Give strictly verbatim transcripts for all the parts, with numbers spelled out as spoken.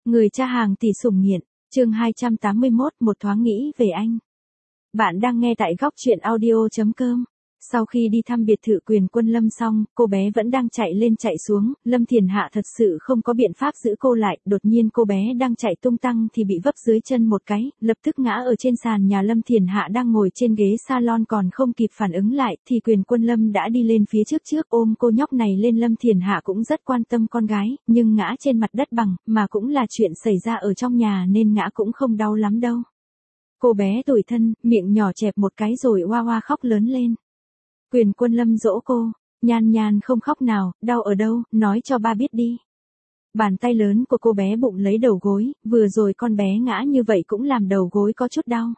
Người cha hàng tỷ sủng nghiện, chương hai trăm tám mươi mốt, một thoáng nghĩ về anh. Bạn đang nghe tại góc truyện audio.com. Sau khi đi thăm biệt thự Quyền Quân Lâm xong, cô bé vẫn đang chạy lên chạy xuống, Lâm Thiền Hạ thật sự không có biện pháp giữ cô lại, đột nhiên cô bé đang chạy tung tăng thì bị vấp dưới chân một cái, lập tức ngã ở trên sàn nhà. Lâm Thiền Hạ đang ngồi trên ghế salon còn không kịp phản ứng lại, thì Quyền Quân Lâm đã đi lên phía trước trước ôm cô nhóc này lên. Lâm Thiền Hạ cũng rất quan tâm con gái, nhưng ngã trên mặt đất bằng, mà cũng là chuyện xảy ra ở trong nhà nên ngã cũng không đau lắm đâu. Cô bé tủi thân, miệng nhỏ chẹp một cái rồi oa oa khóc lớn lên. Quyền Quân Lâm dỗ cô, Nhan Nhan không khóc nào, đau ở đâu, nói cho ba biết đi. Bàn tay lớn của cô bé bụng lấy đầu gối, vừa rồi con bé ngã như vậy cũng làm đầu gối có chút đau.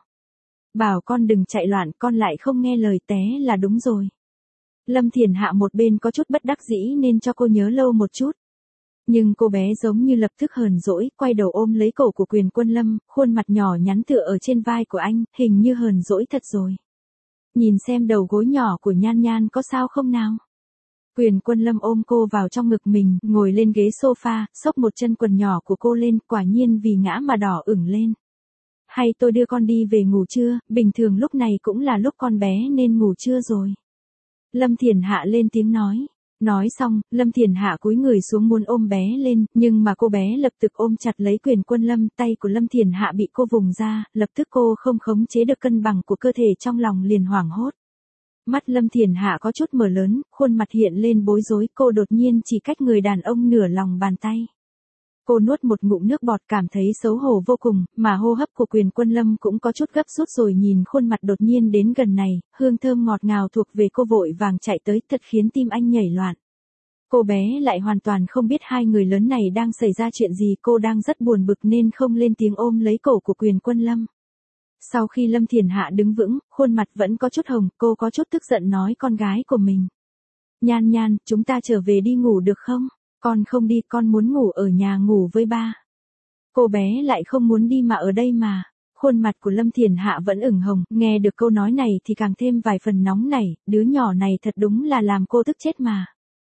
Bảo con đừng chạy loạn, con lại không nghe lời, té là đúng rồi. Lâm Thiền Hạ một bên có chút bất đắc dĩ nên cho cô nhớ lâu một chút. Nhưng cô bé giống như lập tức hờn dỗi, quay đầu ôm lấy cổ của Quyền Quân Lâm, khuôn mặt nhỏ nhắn tựa ở trên vai của anh, hình như hờn dỗi thật rồi. Nhìn xem đầu gối nhỏ của Nhan Nhan có sao không nào. Quyền Quân Lâm ôm cô vào trong ngực mình, ngồi lên ghế sofa, xốc một chân quần nhỏ của cô lên, quả nhiên vì ngã mà đỏ ửng lên. Hay tôi đưa con đi về ngủ trưa, bình thường lúc này cũng là lúc con bé nên ngủ trưa rồi. Lâm Thiền Hạ lên tiếng nói. Nói xong, Lâm Thiền Hạ cúi người xuống muốn ôm bé lên, nhưng mà cô bé lập tức ôm chặt lấy Quyền Quân Lâm, tay của Lâm Thiền Hạ bị cô vùng ra, lập tức cô không khống chế được cân bằng của cơ thể, trong lòng liền hoảng hốt. Mắt Lâm Thiền Hạ có chút mở lớn, khuôn mặt hiện lên bối rối, cô đột nhiên chỉ cách người đàn ông nửa lòng bàn tay. Cô nuốt một ngụm nước bọt, cảm thấy xấu hổ vô cùng, mà hô hấp của Quyền Quân Lâm cũng có chút gấp rút rồi nhìn khuôn mặt đột nhiên đến gần này, hương thơm ngọt ngào thuộc về cô vội vàng chạy tới, thật khiến tim anh nhảy loạn. Cô bé lại hoàn toàn không biết hai người lớn này đang xảy ra chuyện gì, cô đang rất buồn bực nên không lên tiếng ôm lấy cổ của Quyền Quân Lâm. Sau khi Lâm Thiền Hạ đứng vững, khuôn mặt vẫn có chút hồng, cô có chút tức giận nói con gái của mình. Nhan Nhan, chúng ta trở về đi ngủ được không? Con không đi, con muốn ngủ ở nhà ngủ với ba. Cô bé lại không muốn đi mà ở đây mà. Khuôn mặt của Lâm Thiền Hạ vẫn ửng hồng, nghe được câu nói này thì càng thêm vài phần nóng nảy, đứa nhỏ này thật đúng là làm cô tức chết mà.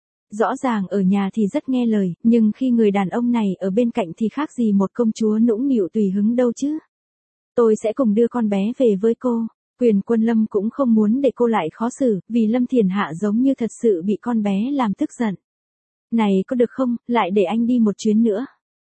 Rõ ràng ở nhà thì rất nghe lời, nhưng khi người đàn ông này ở bên cạnh thì khác gì một công chúa nũng nịu tùy hứng đâu chứ. Tôi sẽ cùng đưa con bé về với cô. Quyền Quân Lâm cũng không muốn để cô lại khó xử, vì Lâm Thiền Hạ giống như thật sự bị con bé làm tức giận. Này có được không, lại để anh đi một chuyến nữa.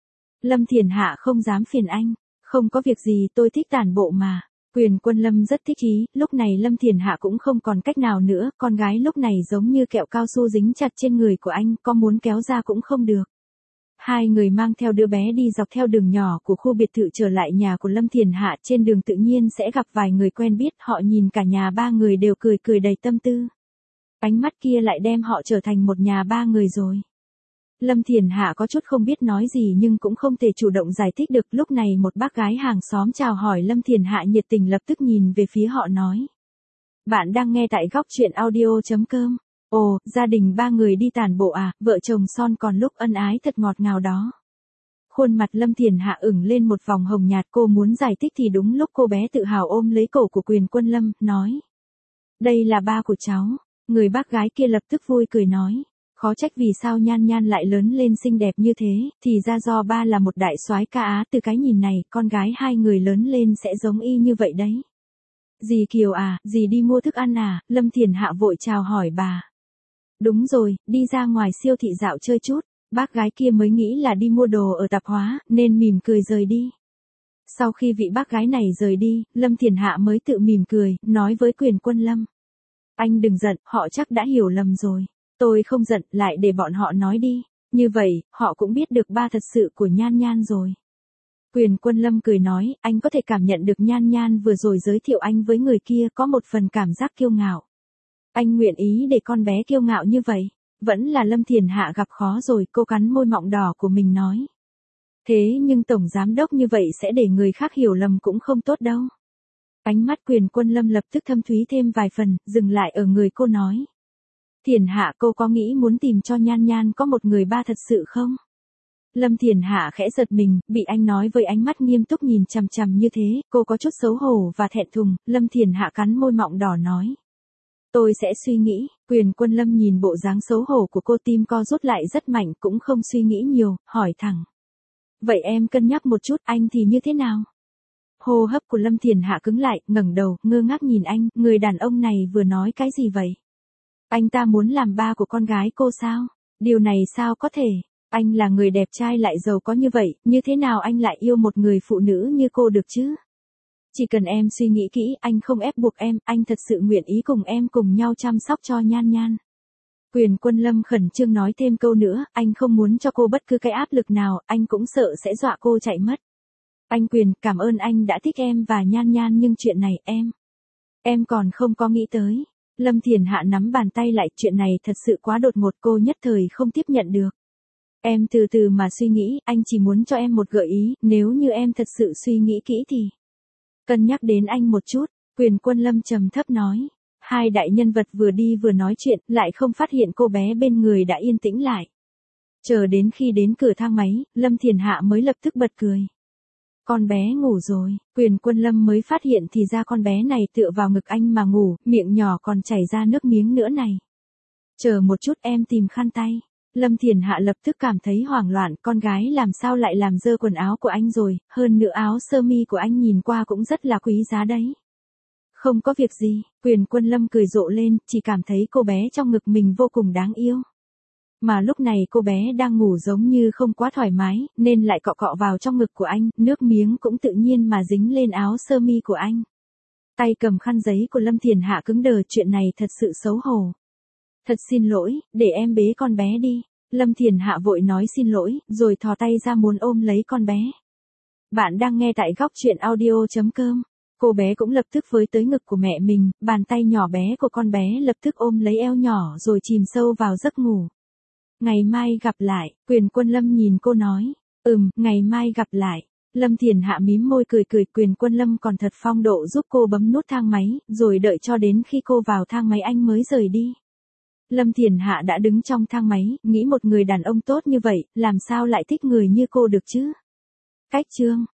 Lâm Thiền Hạ không dám phiền anh, không có việc gì, tôi thích tản bộ mà. Quyền Quân Lâm rất thích ý, lúc này Lâm Thiền Hạ cũng không còn cách nào nữa, con gái lúc này giống như kẹo cao su dính chặt trên người của anh, có muốn kéo ra cũng không được. Hai người mang theo đứa bé đi dọc theo đường nhỏ của khu biệt thự trở lại nhà của Lâm Thiền Hạ, trên đường tự nhiên sẽ gặp vài người quen biết, họ nhìn cả nhà ba người đều cười cười đầy tâm tư. Ánh mắt kia lại đem họ trở thành một nhà ba người rồi. Lâm Thiền Hạ có chút không biết nói gì nhưng cũng không thể chủ động giải thích được, lúc này một bác gái hàng xóm chào hỏi Lâm Thiền Hạ nhiệt tình, lập tức nhìn về phía họ nói. Bạn đang nghe tại góc truyện audio.com. Ồ, gia đình ba người đi tản bộ à, vợ chồng son còn lúc ân ái thật ngọt ngào đó. Khuôn mặt Lâm Thiền Hạ ửng lên một vòng hồng nhạt, cô muốn giải thích thì đúng lúc cô bé tự hào ôm lấy cổ của Quyền Quân Lâm, nói. Đây là ba của cháu. Người bác gái kia lập tức vui cười nói. Khó trách vì sao Nhan Nhan lại lớn lên xinh đẹp như thế, thì ra do ba là một đại soái ca Á, từ cái nhìn này, con gái hai người lớn lên sẽ giống y như vậy đấy. Dì Kiều à, dì đi mua thức ăn à, Lâm Thiền Hạ vội chào hỏi bà. Đúng rồi, đi ra ngoài siêu thị dạo chơi chút, bác gái kia mới nghĩ là đi mua đồ ở tạp hóa, nên mỉm cười rời đi. Sau khi vị bác gái này rời đi, Lâm Thiền Hạ mới tự mỉm cười, nói với Quyền Quân Lâm. Anh đừng giận, họ chắc đã hiểu lầm rồi. Tôi không giận, lại để bọn họ nói đi. Như vậy, họ cũng biết được ba thật sự của Nhan Nhan rồi. Quyền Quân Lâm cười nói, anh có thể cảm nhận được Nhan Nhan vừa rồi giới thiệu anh với người kia có một phần cảm giác kiêu ngạo. Anh nguyện ý để con bé kiêu ngạo như vậy. Vẫn là Lâm Thiền Hạ gặp khó rồi, cô cắn môi mọng đỏ của mình nói. Thế nhưng tổng giám đốc như vậy sẽ để người khác hiểu lầm cũng không tốt đâu. Ánh mắt Quyền Quân Lâm lập tức thâm thúy thêm vài phần, dừng lại ở người cô nói. Thiền Hạ, cô có nghĩ muốn tìm cho Nhan Nhan có một người ba thật sự không? Lâm Thiền Hạ khẽ giật mình, bị anh nói với ánh mắt nghiêm túc nhìn chằm chằm như thế, cô có chút xấu hổ và thẹn thùng. Lâm Thiền Hạ cắn môi mọng đỏ nói. Tôi sẽ suy nghĩ. Quyền Quân Lâm nhìn bộ dáng xấu hổ của cô, tim co rút lại rất mạnh, cũng không suy nghĩ nhiều, hỏi thẳng. Vậy em cân nhắc một chút, anh thì như thế nào? Hô hấp của Lâm Thiền Hạ cứng lại, ngẩng đầu, ngơ ngác nhìn anh, người đàn ông này vừa nói cái gì vậy? Anh ta muốn làm ba của con gái cô sao? Điều này sao có thể? Anh là người đẹp trai lại giàu có như vậy, như thế nào anh lại yêu một người phụ nữ như cô được chứ? Chỉ cần em suy nghĩ kỹ, anh không ép buộc em, anh thật sự nguyện ý cùng em cùng nhau chăm sóc cho Nhan Nhan. Quyền Quân Lâm khẩn trương nói thêm câu nữa, anh không muốn cho cô bất cứ cái áp lực nào, anh cũng sợ sẽ dọa cô chạy mất. Anh Quyền, cảm ơn anh đã thích em và Nhan Nhan nhưng chuyện này em, em còn không có nghĩ tới. Lâm Thiền Hạ nắm bàn tay lại, chuyện này thật sự quá đột ngột, cô nhất thời không tiếp nhận được. Em từ từ mà suy nghĩ, anh chỉ muốn cho em một gợi ý, nếu như em thật sự suy nghĩ kỹ thì cân nhắc đến anh một chút. Quyền Quân Lâm trầm thấp nói. Hai đại nhân vật vừa đi vừa nói chuyện, lại không phát hiện cô bé bên người đã yên tĩnh lại. Chờ đến khi đến cửa thang máy, Lâm Thiền Hạ mới lập tức bật cười. Con bé ngủ rồi, Quyền Quân Lâm mới phát hiện thì ra con bé này tựa vào ngực anh mà ngủ, miệng nhỏ còn chảy ra nước miếng nữa này. Chờ một chút, em tìm khăn tay. Lâm Thiền Hạ lập tức cảm thấy hoảng loạn, con gái làm sao lại làm dơ quần áo của anh rồi, hơn nữa áo sơ mi của anh nhìn qua cũng rất là quý giá đấy. Không có việc gì, Quyền Quân Lâm cười rộ lên, chỉ cảm thấy cô bé trong ngực mình vô cùng đáng yêu. Mà lúc này cô bé đang ngủ giống như không quá thoải mái, nên lại cọ cọ vào trong ngực của anh, nước miếng cũng tự nhiên mà dính lên áo sơ mi của anh. Tay cầm khăn giấy của Lâm Thiền Hạ cứng đờ, chuyện này thật sự xấu hổ. Thật xin lỗi, để em bế con bé đi. Lâm Thiền Hạ vội nói xin lỗi, rồi thò tay ra muốn ôm lấy con bé. Bạn đang nghe tại góc truyện audio chấm com. Cô bé cũng lập tức với tới ngực của mẹ mình, bàn tay nhỏ bé của con bé lập tức ôm lấy eo nhỏ rồi chìm sâu vào giấc ngủ. Ngày mai gặp lại, Quyền Quân Lâm nhìn cô nói. Ừm, ngày mai gặp lại. Lâm Thiền Hạ mím môi cười cười, Quyền Quân Lâm còn thật phong độ giúp cô bấm nút thang máy, rồi đợi cho đến khi cô vào thang máy anh mới rời đi. Lâm Thiền Hạ đã đứng trong thang máy, nghĩ một người đàn ông tốt như vậy, làm sao lại thích người như cô được chứ? Cách chương